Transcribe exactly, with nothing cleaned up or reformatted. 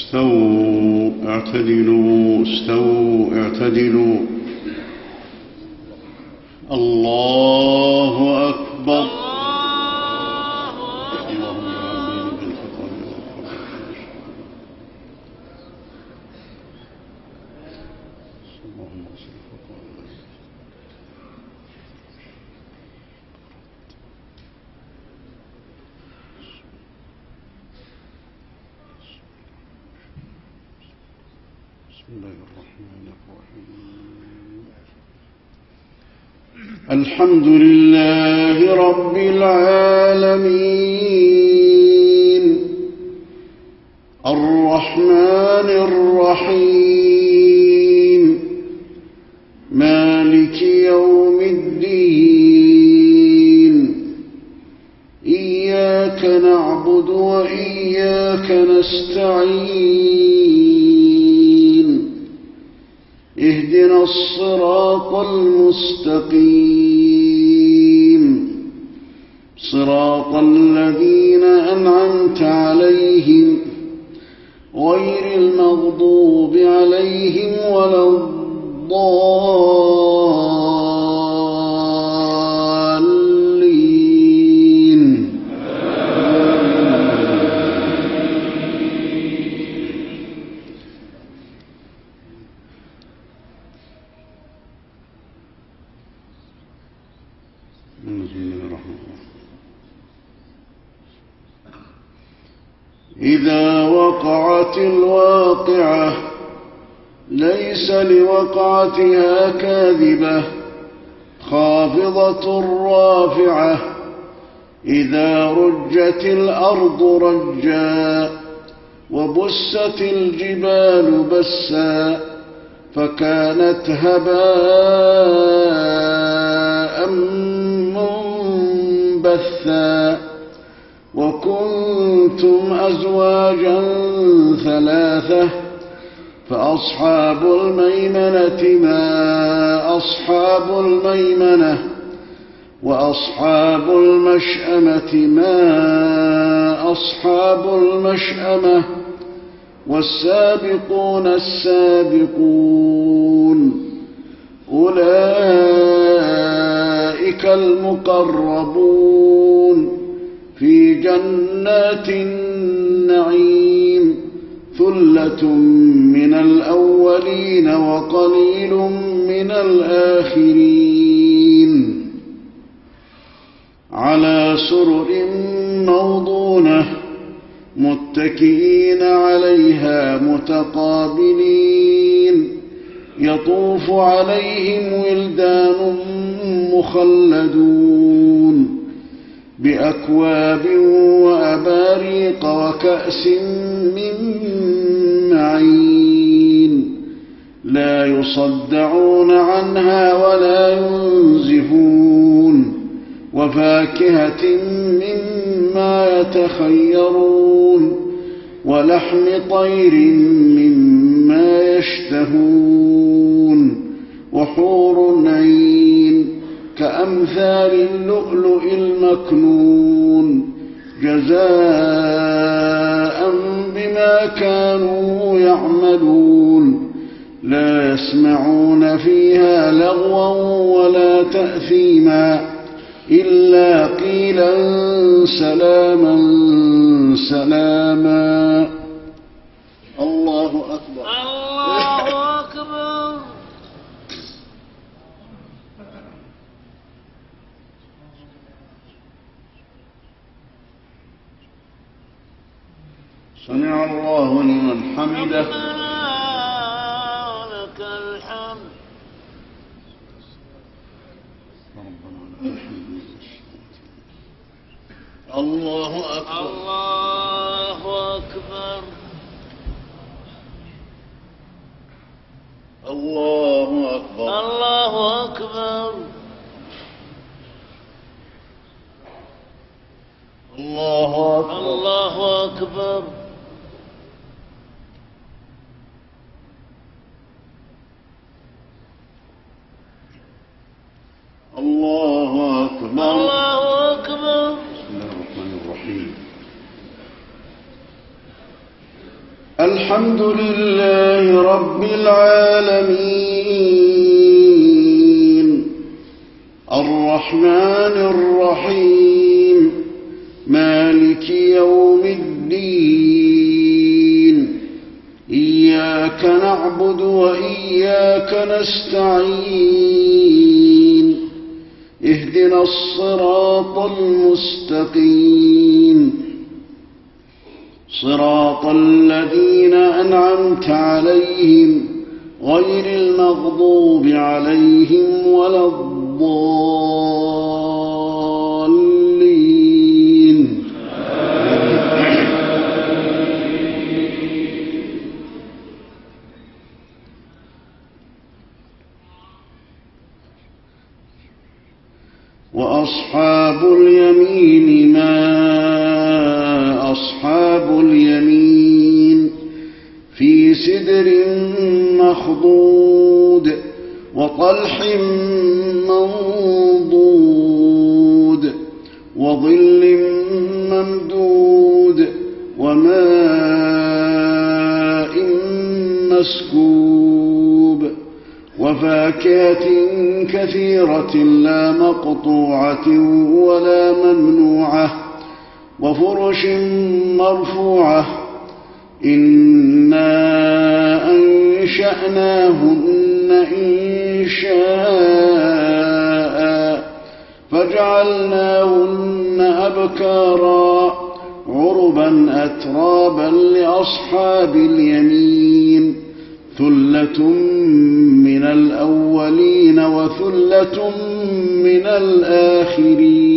استووا اعتدلوا استووا اعتدلوا. الله أكبر. بسم الله الرحمن الرحيم. الحمد لله رب العالمين الرحمن الرحيم مالك يوم الدين إياك نعبد وإياك نستعين اهدنا الصراط المستقيم صراط الذين أنعمت عليهم غير المغضوب عليهم ولا الضالين. إذا وقعت الواقعة ليس لوقعتها كاذبة خافضة رافعة إذا رجت الأرض رجا وبست الجبال بسا فكانت هباء منبثا وكنتم أزواجا ثلاثة فأصحاب الميمنة ما أصحاب الميمنة وأصحاب المشأمة ما أصحاب المشأمة والسابقون السابقون أولئك المقربون في جنات النعيم ثلة من الأولين وقليل من الآخرين على سرر موضونة متكئين عليها متقابلين يطوف عليهم ولدان مخلدون بأكواب وأباريق وكأس من معين لا يصدعون عنها ولا ينزفون وفاكهة مما يتخيرون ولحم طير مما يشتهون وحور عين كأمثال اللؤلؤ المكنون جزاء بما كانوا يعملون لا يسمعون فيها لغوا ولا تأثيما إلا قيلا سلاما سلاما. الله أكبر. الله أكبر. سمع الله لمن حمده. لك الحمد. الله أكبر. الله أكبر. الله أكبر. الله أكبر. الله أكبر. الله أكبر. الله أكبر. الله أكبر. بسم الله الرحمن الرحيم. الحمد الحمد لله رب العالمين الرحمن الرحيم مالك يوم الدين إياك نعبد وإياك نستعين اهدنا الصراط المستقيم صراط الذين أنعمت عليهم غير المغضوب عليهم ولا الضالين وأصحاب اليمين ما أصحاب اليمين في سدر مخضود وطلح منضود وظل ممدود وماء مسكوب وفاكهة كثيرة لا مقطوعة ولا ممنوعة وفرش مرفوعة إنا أنشأناهن إنشاء فجعلناهن أبكارا عربا أترابا لأصحاب اليمين ثلة من الأولين وثلة من الآخرين